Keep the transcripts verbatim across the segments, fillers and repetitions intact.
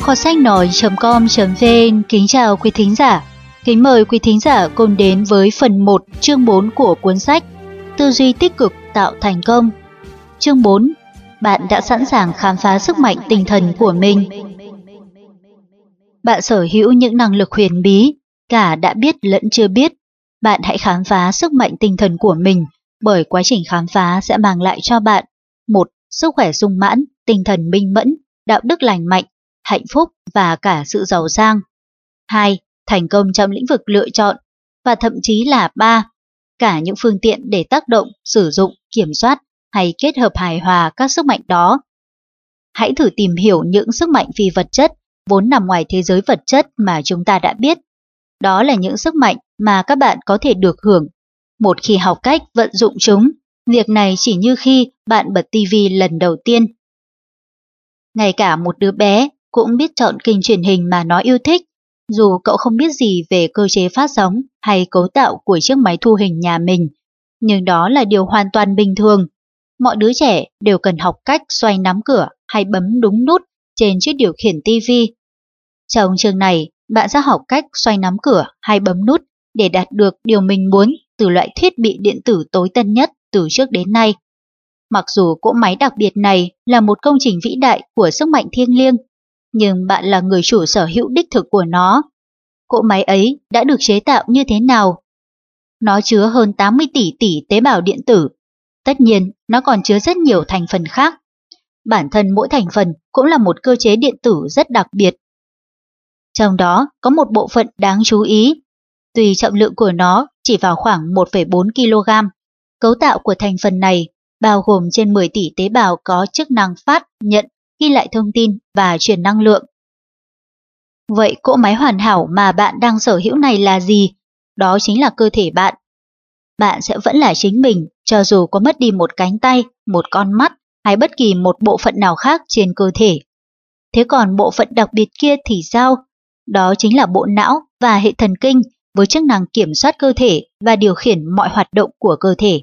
Kho sách nói chấm com chấm vn kính chào quý thính giả. Kính mời quý thính giả cùng đến với phần một chương bốn của cuốn sách Tư duy tích cực tạo thành công. Chương bốn. Bạn đã sẵn sàng khám phá sức mạnh tinh thần của mình. Bạn sở hữu những năng lực huyền bí, cả đã biết lẫn chưa biết. Bạn hãy khám phá sức mạnh tinh thần của mình, bởi quá trình khám phá sẽ mang lại cho bạn một sức khỏe sung mãn, tinh thần minh mẫn, đạo đức lành mạnh, hạnh phúc và cả sự giàu sang. hai. Thành công trong lĩnh vực lựa chọn. Và thậm chí là ba. Cả những phương tiện để tác động, sử dụng, kiểm soát hay kết hợp hài hòa các sức mạnh đó. Hãy thử tìm hiểu những sức mạnh phi vật chất vốn nằm ngoài thế giới vật chất mà chúng ta đã biết. Đó là những sức mạnh mà các bạn có thể được hưởng một khi học cách vận dụng chúng. Việc này chỉ như khi bạn bật tivi lần đầu tiên. Ngay cả một đứa bé cũng biết chọn kênh truyền hình mà nó yêu thích, dù cậu không biết gì về cơ chế phát sóng hay cấu tạo của chiếc máy thu hình nhà mình. Nhưng đó là điều hoàn toàn bình thường. Mọi đứa trẻ đều cần học cách xoay nắm cửa hay bấm đúng nút trên chiếc điều khiển tivi. Trong chương này, bạn sẽ học cách xoay nắm cửa hay bấm nút để đạt được điều mình muốn từ loại thiết bị điện tử tối tân nhất từ trước đến nay. Mặc dù cỗ máy đặc biệt này là một công trình vĩ đại của sức mạnh thiêng liêng, nhưng bạn là người chủ sở hữu đích thực của nó. Cỗ máy ấy đã được chế tạo như thế nào? Nó chứa hơn tám mươi tỷ tỷ tế bào điện tử. Tất nhiên, nó còn chứa rất nhiều thành phần khác. Bản thân mỗi thành phần cũng là một cơ chế điện tử rất đặc biệt. Trong đó có một bộ phận đáng chú ý. Tuy trọng lượng của nó chỉ vào khoảng một phẩy bốn ki lô gam, cấu tạo của thành phần này bao gồm trên mười tỷ tế bào có chức năng phát, nhận, ghi lại thông tin và truyền năng lượng. Vậy cỗ máy hoàn hảo mà bạn đang sở hữu này là gì? Đó chính là cơ thể bạn. Bạn sẽ vẫn là chính mình, cho dù có mất đi một cánh tay, một con mắt hay bất kỳ một bộ phận nào khác trên cơ thể. Thế còn bộ phận đặc biệt kia thì sao? Đó chính là bộ não và hệ thần kinh với chức năng kiểm soát cơ thể và điều khiển mọi hoạt động của cơ thể.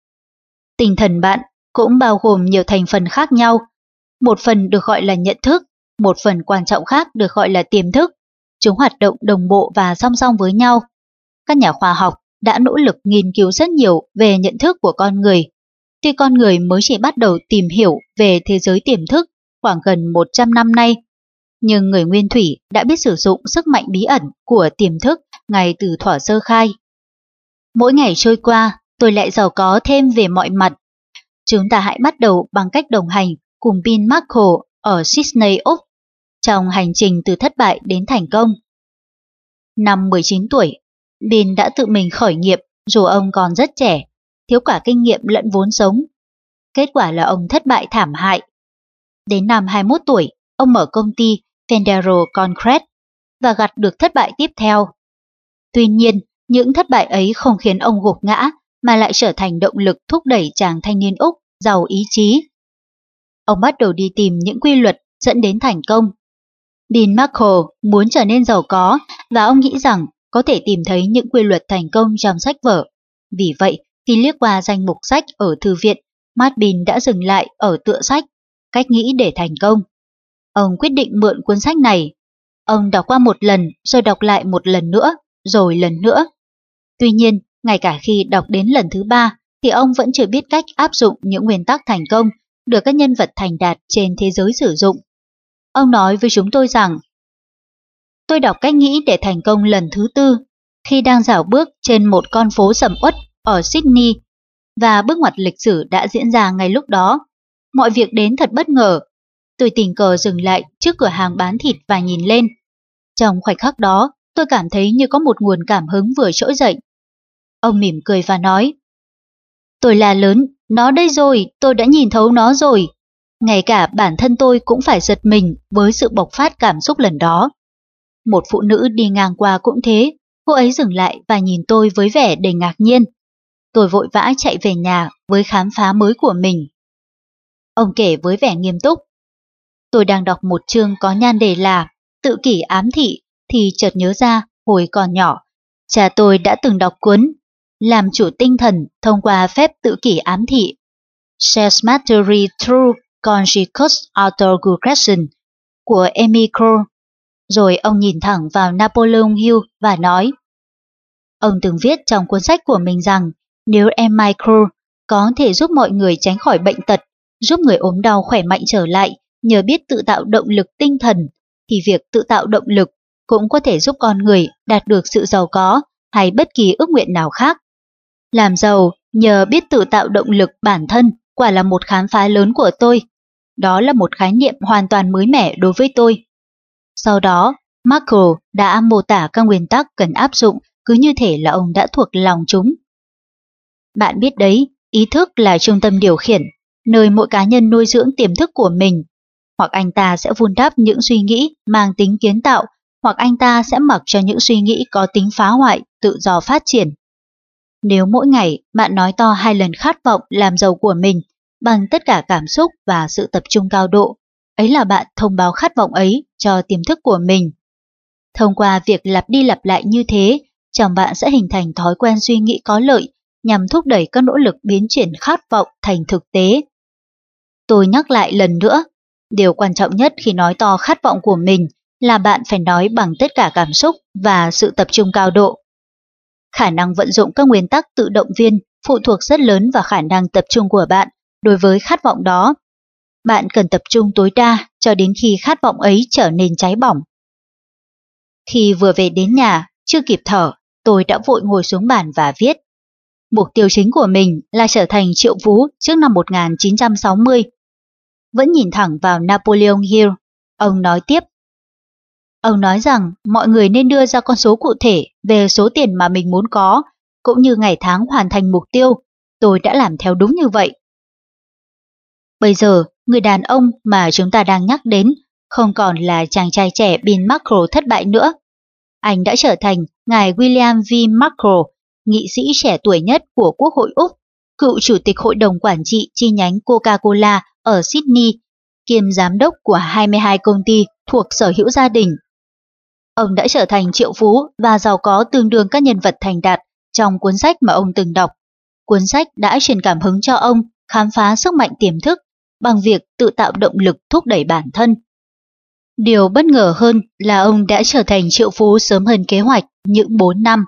Tinh thần bạn cũng bao gồm nhiều thành phần khác nhau. Một phần được gọi là nhận thức, một phần quan trọng khác được gọi là tiềm thức. Chúng hoạt động đồng bộ và song song với nhau. Các nhà khoa học đã nỗ lực nghiên cứu rất nhiều về nhận thức của con người. Tuy con người mới chỉ bắt đầu tìm hiểu về thế giới tiềm thức khoảng gần một trăm năm nay, nhưng người nguyên thủy đã biết sử dụng sức mạnh bí ẩn của tiềm thức ngay từ thuở sơ khai. Mỗi ngày trôi qua, tôi lại giàu có thêm về mọi mặt. Chúng ta hãy bắt đầu bằng cách đồng hành cùng Bill Marshall ở Sydney, Úc, trong hành trình từ thất bại đến thành công. Năm mười chín tuổi, Bill đã tự mình khởi nghiệp dù ông còn rất trẻ, thiếu cả kinh nghiệm lẫn vốn sống. Kết quả là ông thất bại thảm hại. Đến năm hai mươi mốt tuổi, ông mở công ty Federal Concrete và gặt được thất bại tiếp theo. Tuy nhiên, những thất bại ấy không khiến ông gục ngã mà lại trở thành động lực thúc đẩy chàng thanh niên Úc giàu ý chí. Ông bắt đầu đi tìm những quy luật dẫn đến thành công. Bill Marshall muốn trở nên giàu có và ông nghĩ rằng có thể tìm thấy những quy luật thành công trong sách vở. Vì vậy, khi liếc qua danh mục sách ở thư viện, mắt Bill đã dừng lại ở tựa sách Cách nghĩ để thành công. Ông quyết định mượn cuốn sách này. Ông đọc qua một lần rồi đọc lại một lần nữa, rồi lần nữa. Tuy nhiên, ngay cả khi đọc đến lần thứ ba, thì ông vẫn chưa biết cách áp dụng những nguyên tắc thành công được các nhân vật thành đạt trên thế giới sử dụng. Ông nói với chúng tôi rằng, tôi đọc cách nghĩ để thành công lần thứ tư, khi đang dạo bước trên một con phố sầm uất ở Sydney, và bước ngoặt lịch sử đã diễn ra ngay lúc đó. Mọi việc đến thật bất ngờ. Tôi tình cờ dừng lại trước cửa hàng bán thịt và nhìn lên. Trong khoảnh khắc đó, tôi cảm thấy như có một nguồn cảm hứng vừa trỗi dậy. Ông mỉm cười và nói, tôi là lớn, nó đây rồi, tôi đã nhìn thấu nó rồi. Ngay cả bản thân tôi cũng phải giật mình với sự bộc phát cảm xúc lần đó. Một phụ nữ đi ngang qua cũng thế, cô ấy dừng lại và nhìn tôi với vẻ đầy ngạc nhiên. Tôi vội vã chạy về nhà với khám phá mới của mình. Ông kể với vẻ nghiêm túc. Tôi đang đọc một chương có nhan đề là Tự kỷ ám thị thì chợt nhớ ra hồi còn nhỏ, cha tôi đã từng đọc cuốn Làm chủ tinh thần thông qua phép tự kỷ ám thị, Self Mastery Through Conscious Auto-Regression của Amy Cole Rồi ông nhìn thẳng vào Napoleon Hill và nói: Ông từng viết trong cuốn sách của mình rằng nếu em Micro có thể giúp mọi người tránh khỏi bệnh tật, giúp người ốm đau khỏe mạnh trở lại nhờ biết tự tạo động lực tinh thần, thì việc tự tạo động lực cũng có thể giúp con người đạt được sự giàu có hay bất kỳ ước nguyện nào khác. Làm giàu nhờ biết tự tạo động lực bản thân quả là một khám phá lớn của tôi. Đó là một khái niệm hoàn toàn mới mẻ đối với tôi. Sau đó, Marco đã mô tả các nguyên tắc cần áp dụng cứ như thể là ông đã thuộc lòng chúng. Bạn biết đấy, ý thức là trung tâm điều khiển, nơi mỗi cá nhân nuôi dưỡng tiềm thức của mình. Hoặc anh ta sẽ vun đắp những suy nghĩ mang tính kiến tạo, hoặc anh ta sẽ mặc cho những suy nghĩ có tính phá hoại, tự do phát triển. Nếu mỗi ngày bạn nói to hai lần khát vọng làm giàu của mình bằng tất cả cảm xúc và sự tập trung cao độ, ấy là bạn thông báo khát vọng ấy cho tiềm thức của mình. Thông qua việc lặp đi lặp lại như thế, trong bạn sẽ hình thành thói quen suy nghĩ có lợi nhằm thúc đẩy các nỗ lực biến chuyển khát vọng thành thực tế. Tôi nhắc lại lần nữa, điều quan trọng nhất khi nói to khát vọng của mình là bạn phải nói bằng tất cả cảm xúc và sự tập trung cao độ. Khả năng vận dụng các nguyên tắc tự động viên phụ thuộc rất lớn vào khả năng tập trung của bạn đối với khát vọng đó. Bạn cần tập trung tối đa cho đến khi khát vọng ấy trở nên cháy bỏng. Khi vừa về đến nhà, chưa kịp thở, tôi đã vội ngồi xuống bàn và viết. Mục tiêu chính của mình là trở thành triệu phú trước năm một nghìn chín trăm sáu mươi. Vẫn nhìn thẳng vào Napoleon Hill, ông nói tiếp. Ông nói rằng mọi người nên đưa ra con số cụ thể về số tiền mà mình muốn có, cũng như ngày tháng hoàn thành mục tiêu. Tôi đã làm theo đúng như vậy. Bây giờ, người đàn ông mà chúng ta đang nhắc đến không còn là chàng trai trẻ Bill Markle thất bại nữa. Anh đã trở thành ngài William V. Markle, nghị sĩ trẻ tuổi nhất của Quốc hội Úc, cựu chủ tịch hội đồng quản trị chi nhánh Coca-Cola ở Sydney, kiêm giám đốc của hai mươi hai công ty thuộc sở hữu gia đình. Ông đã trở thành triệu phú và giàu có tương đương các nhân vật thành đạt trong cuốn sách mà ông từng đọc. Cuốn sách đã truyền cảm hứng cho ông khám phá sức mạnh tiềm thức bằng việc tự tạo động lực thúc đẩy bản thân. Điều bất ngờ hơn là ông đã trở thành triệu phú sớm hơn kế hoạch những bốn năm.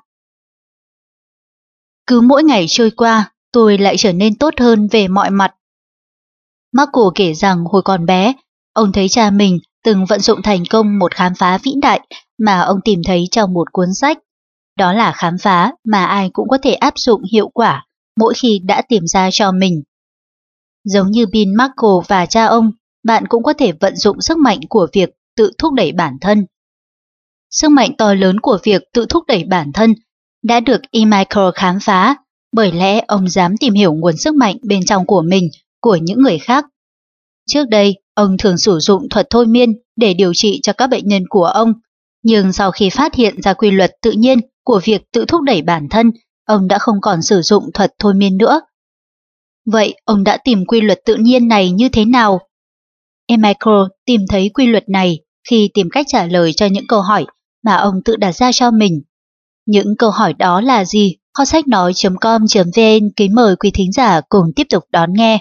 Cứ mỗi ngày trôi qua, tôi lại trở nên tốt hơn về mọi mặt. Marco kể rằng hồi còn bé, ông thấy cha mình từng vận dụng thành công một khám phá vĩ đại mà ông tìm thấy trong một cuốn sách. Đó là khám phá mà ai cũng có thể áp dụng hiệu quả mỗi khi đã tìm ra cho mình. Giống như Bill Markle và cha ông, bạn cũng có thể vận dụng sức mạnh của việc tự thúc đẩy bản thân. Sức mạnh to lớn của việc tự thúc đẩy bản thân đã được E. Michael khám phá, bởi lẽ ông dám tìm hiểu nguồn sức mạnh bên trong của mình, của những người khác. Trước đây, ông thường sử dụng thuật thôi miên để điều trị cho các bệnh nhân của ông, nhưng sau khi phát hiện ra quy luật tự nhiên của việc tự thúc đẩy bản thân, ông đã không còn sử dụng thuật thôi miên nữa. Vậy ông đã tìm quy luật tự nhiên này như thế nào? E. Michael tìm thấy quy luật này khi tìm cách trả lời cho những câu hỏi mà ông tự đặt ra cho mình. Những câu hỏi đó là gì? Kho sách nói chấm com chấm vn kính mời quý thính giả cùng tiếp tục đón nghe.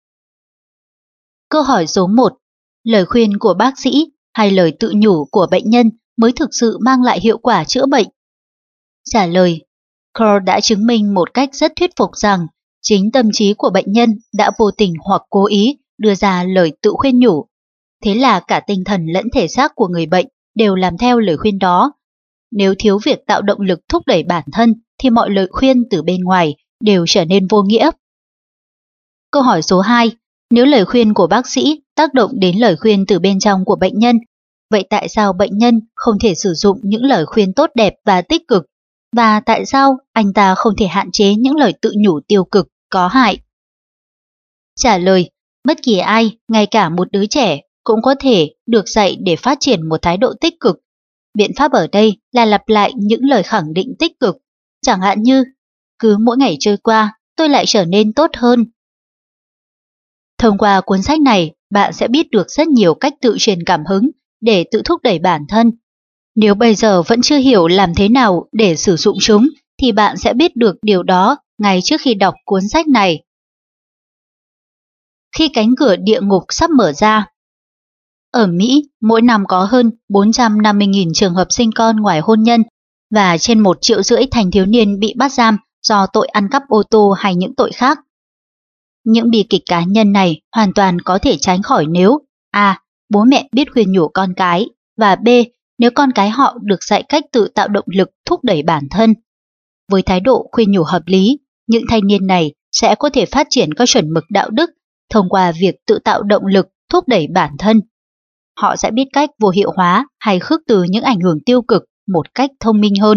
Câu hỏi số một. Lời khuyên của bác sĩ hay lời tự nhủ của bệnh nhân mới thực sự mang lại hiệu quả chữa bệnh? Trả lời. Cole đã chứng minh một cách rất thuyết phục rằng chính tâm trí của bệnh nhân đã vô tình hoặc cố ý đưa ra lời tự khuyên nhủ. Thế là cả tinh thần lẫn thể xác của người bệnh đều làm theo lời khuyên đó. Nếu thiếu việc tạo động lực thúc đẩy bản thân thì mọi lời khuyên từ bên ngoài đều trở nên vô nghĩa. Câu hỏi số hai. Nếu lời khuyên của bác sĩ tác động đến lời khuyên từ bên trong của bệnh nhân, vậy tại sao bệnh nhân không thể sử dụng những lời khuyên tốt đẹp và tích cực? Và tại sao anh ta không thể hạn chế những lời tự nhủ tiêu cực, có hại? Trả lời. Bất kỳ ai, ngay cả một đứa trẻ, cũng có thể được dạy để phát triển một thái độ tích cực. Biện pháp ở đây là lặp lại những lời khẳng định tích cực, chẳng hạn như cứ mỗi ngày trôi qua, tôi lại trở nên tốt hơn. Thông qua cuốn sách này, bạn sẽ biết được rất nhiều cách tự truyền cảm hứng để tự thúc đẩy bản thân. Nếu bây giờ vẫn chưa hiểu làm thế nào để sử dụng chúng, thì bạn sẽ biết được điều đó ngay trước khi đọc cuốn sách này. Khi cánh cửa địa ngục sắp mở ra. Ở Mỹ, mỗi năm có hơn bốn trăm năm mươi nghìn trường hợp sinh con ngoài hôn nhân và trên một triệu rưỡi thanh thiếu niên bị bắt giam do tội ăn cắp ô tô hay những tội khác. Những bi kịch cá nhân này hoàn toàn có thể tránh khỏi nếu A. Bố mẹ biết khuyên nhủ con cái và B. Nếu con cái họ được dạy cách tự tạo động lực thúc đẩy bản thân. Với thái độ khuyên nhủ hợp lý, những thanh niên này sẽ có thể phát triển các chuẩn mực đạo đức thông qua việc tự tạo động lực thúc đẩy bản thân. Họ sẽ biết cách vô hiệu hóa hay khước từ những ảnh hưởng tiêu cực một cách thông minh hơn.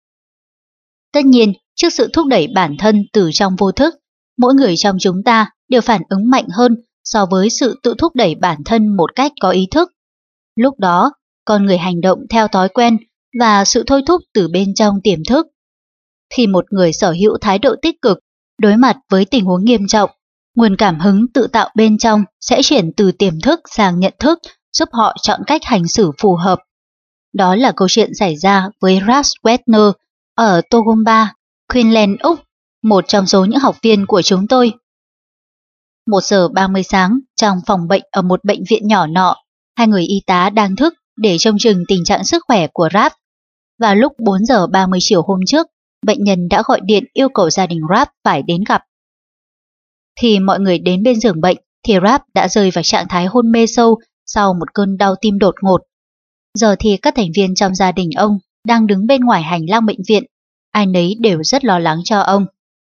Tất nhiên, trước sự thúc đẩy bản thân từ trong vô thức, mỗi người trong chúng ta đều phản ứng mạnh hơn so với sự tự thúc đẩy bản thân một cách có ý thức. Lúc đó, con người hành động theo thói quen và sự thôi thúc từ bên trong tiềm thức. Khi một người sở hữu thái độ tích cực, đối mặt với tình huống nghiêm trọng, nguồn cảm hứng tự tạo bên trong sẽ chuyển từ tiềm thức sang nhận thức, giúp họ chọn cách hành xử phù hợp. Đó là câu chuyện xảy ra với Ralph Wagner ở Toowoomba, Queensland, Úc, một trong số những học viên của chúng tôi. Một giờ ba mươi sáng, trong phòng bệnh ở một bệnh viện nhỏ nọ, hai người y tá đang thức để trông chừng tình trạng sức khỏe của Ralph. Và lúc bốn giờ ba mươi chiều hôm trước, bệnh nhân đã gọi điện yêu cầu gia đình Ralph phải đến gặp. Khi mọi người đến bên giường bệnh, thì Ralph đã rơi vào trạng thái hôn mê sâu sau một cơn đau tim đột ngột. Giờ thì các thành viên trong gia đình ông đang đứng bên ngoài hành lang bệnh viện, ai nấy đều rất lo lắng cho ông.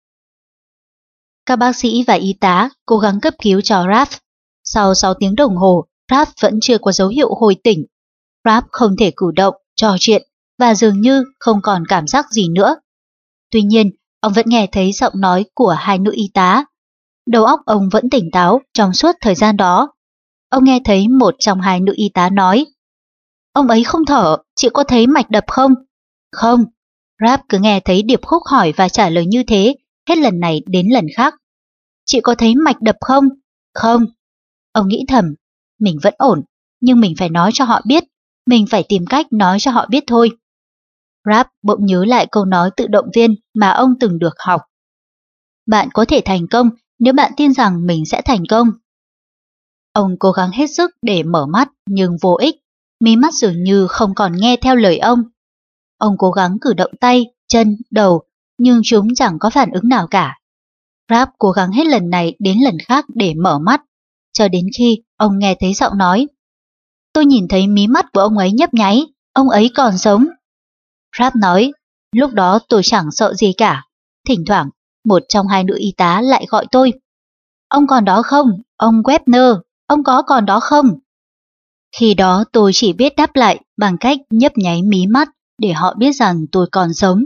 Các bác sĩ và y tá cố gắng cấp cứu cho Ralph. Sau sáu tiếng đồng hồ, Ralph vẫn chưa có dấu hiệu hồi tỉnh. Ralph không thể cử động, trò chuyện và dường như không còn cảm giác gì nữa. Tuy nhiên, ông vẫn nghe thấy giọng nói của hai nữ y tá. Đầu óc ông vẫn tỉnh táo trong suốt thời gian đó. Ông nghe thấy một trong hai nữ y tá nói: "Ông ấy không thở, chị có thấy mạch đập không?" "Không." Ralph cứ nghe thấy điệp khúc hỏi và trả lời như thế, hết lần này đến lần khác. "Chị có thấy mạch đập không?" "Không." Ông nghĩ thầm, mình vẫn ổn, nhưng mình phải nói cho họ biết, mình phải tìm cách nói cho họ biết thôi. Ralph bỗng nhớ lại câu nói tự động viên mà ông từng được học. Bạn có thể thành công nếu bạn tin rằng mình sẽ thành công. Ông cố gắng hết sức để mở mắt nhưng vô ích, mí mắt dường như không còn nghe theo lời ông. Ông cố gắng cử động tay, chân, đầu, nhưng chúng chẳng có phản ứng nào cả. Ralph cố gắng hết lần này đến lần khác để mở mắt, cho đến khi ông nghe thấy giọng nói: "Tôi nhìn thấy mí mắt của ông ấy nhấp nháy, ông ấy còn sống." Ralph nói: "Lúc đó tôi chẳng sợ gì cả. Thỉnh thoảng, một trong hai nữ y tá lại gọi tôi: Ông còn đó không? Ông Wagner, ông có còn đó không?" Khi đó tôi chỉ biết đáp lại bằng cách nhấp nháy mí mắt để họ biết rằng tôi còn sống.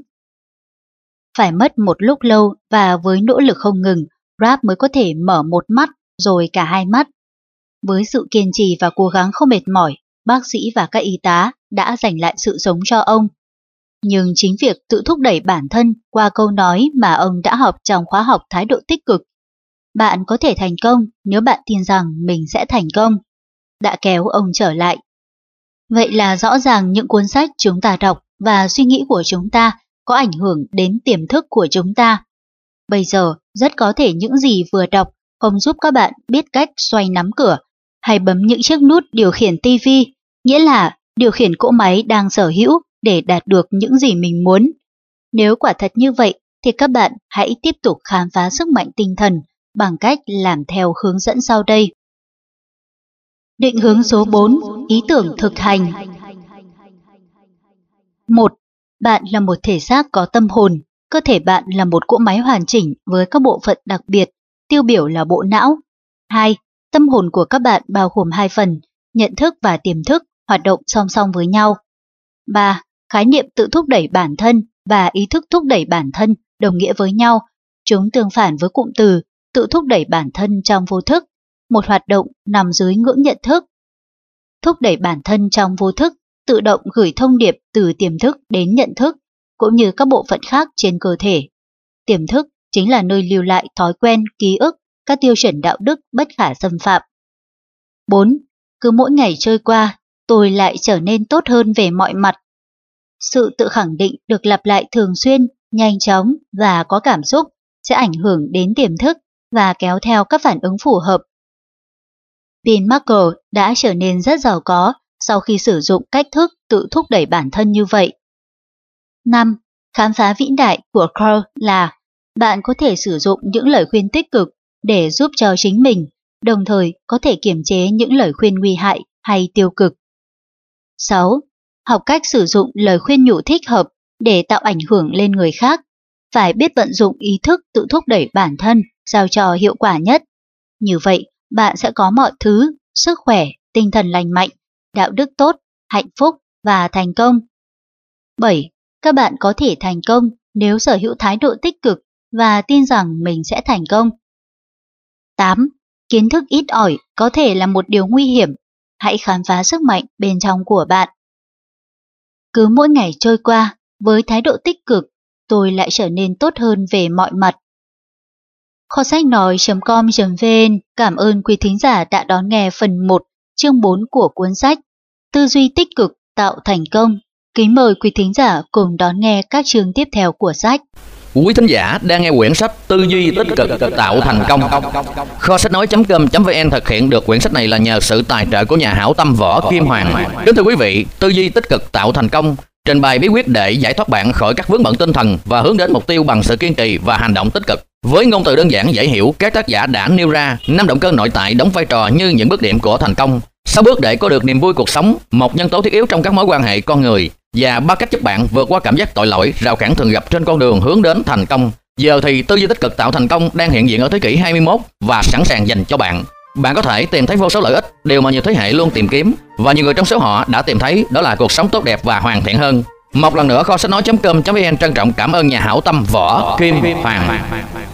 Phải mất một lúc lâu và với nỗ lực không ngừng, Ralph mới có thể mở một mắt rồi cả hai mắt. Với sự kiên trì và cố gắng không mệt mỏi, bác sĩ và các y tá đã giành lại sự sống cho ông. Nhưng chính việc tự thúc đẩy bản thân qua câu nói mà ông đã học trong khóa học thái độ tích cực, "Bạn có thể thành công nếu bạn tin rằng mình sẽ thành công", đã kéo ông trở lại. Vậy là rõ ràng những cuốn sách chúng ta đọc và suy nghĩ của chúng ta có ảnh hưởng đến tiềm thức của chúng ta. Bây giờ, rất có thể những gì vừa đọc không giúp các bạn biết cách xoay nắm cửa hay bấm những chiếc nút điều khiển tivi, nghĩa là điều khiển cỗ máy đang sở hữu để đạt được những gì mình muốn. Nếu quả thật như vậy, thì các bạn hãy tiếp tục khám phá sức mạnh tinh thần bằng cách làm theo hướng dẫn sau đây. Định hướng số bốn, ý tưởng thực hành. một. Bạn là một thể xác có tâm hồn. Cơ thể bạn là một cỗ máy hoàn chỉnh với các bộ phận đặc biệt, tiêu biểu là bộ não. hai. Tâm hồn của các bạn bao gồm hai phần, nhận thức và tiềm thức, hoạt động song song với nhau. ba. Khái niệm tự thúc đẩy bản thân và ý thức thúc đẩy bản thân đồng nghĩa với nhau. Chúng tương phản với cụm từ tự thúc đẩy bản thân trong vô thức, một hoạt động nằm dưới ngưỡng nhận thức. Thúc đẩy bản thân trong vô thức tự động gửi thông điệp từ tiềm thức đến nhận thức, cũng như các bộ phận khác trên cơ thể. Tiềm thức chính là nơi lưu lại thói quen, ký ức, các tiêu chuẩn đạo đức bất khả xâm phạm. bốn. Cứ mỗi ngày trôi qua, tôi lại trở nên tốt hơn về mọi mặt. Sự tự khẳng định được lặp lại thường xuyên, nhanh chóng và có cảm xúc sẽ ảnh hưởng đến tiềm thức và kéo theo các phản ứng phù hợp. Bill Markle đã trở nên rất giàu có sau khi sử dụng cách thức tự thúc đẩy bản thân như vậy. năm. Khám phá vĩ đại của Carl là bạn có thể sử dụng những lời khuyên tích cực để giúp cho chính mình, đồng thời có thể kiềm chế những lời khuyên nguy hại hay tiêu cực. sáu. Học cách sử dụng lời khuyên nhủ thích hợp để tạo ảnh hưởng lên người khác. Phải biết vận dụng ý thức tự thúc đẩy bản thân sao cho hiệu quả nhất. Như vậy, bạn sẽ có mọi thứ, sức khỏe, tinh thần lành mạnh, đạo đức tốt, hạnh phúc và thành công. bảy. Các bạn có thể thành công nếu sở hữu thái độ tích cực và tin rằng mình sẽ thành công. tám. Kiến thức ít ỏi có thể là một điều nguy hiểm. Hãy khám phá sức mạnh bên trong của bạn. Cứ mỗi ngày trôi qua, với thái độ tích cực, tôi lại trở nên tốt hơn về mọi mặt. Kho sách nói chấm com chấm vn cảm ơn quý thính giả đã đón nghe phần một, chương bốn của cuốn sách Tư duy tích cực tạo thành công. Kính mời quý thính giả cùng đón nghe các chương tiếp theo của sách. Quý thính giả đang nghe quyển sách Tư duy tích cực tạo thành công. Kho sách nói chấm com chấm vn thực hiện được quyển sách này là nhờ sự tài trợ của nhà hảo tâm Võ Kim Hoàng. Kính thưa quý vị, tư duy tích cực tạo thành công trình bày bí quyết để giải thoát bạn khỏi các vướng bận tinh thần và hướng đến mục tiêu bằng sự kiên trì và hành động tích cực. Với ngôn từ đơn giản dễ hiểu, các tác giả đã nêu ra năm động cơ nội tại đóng vai trò như những bước điểm của thành công, sáu bước để có được niềm vui cuộc sống, một nhân tố thiết yếu trong các mối quan hệ con người, và ba cách giúp bạn vượt qua cảm giác tội lỗi, rào cản thường gặp trên con đường hướng đến thành công. Giờ thì tư duy tích cực tạo thành công đang hiện diện ở thế kỷ hai mươi mốt và sẵn sàng dành cho bạn. Bạn có thể tìm thấy vô số lợi ích, điều mà nhiều thế hệ luôn tìm kiếm, và nhiều người trong số họ đã tìm thấy, đó là cuộc sống tốt đẹp và hoàn thiện hơn. Một lần nữa, kho sách nói chấm com chấm vn trân trọng cảm ơn nhà hảo tâm Võ Kim Hoàng.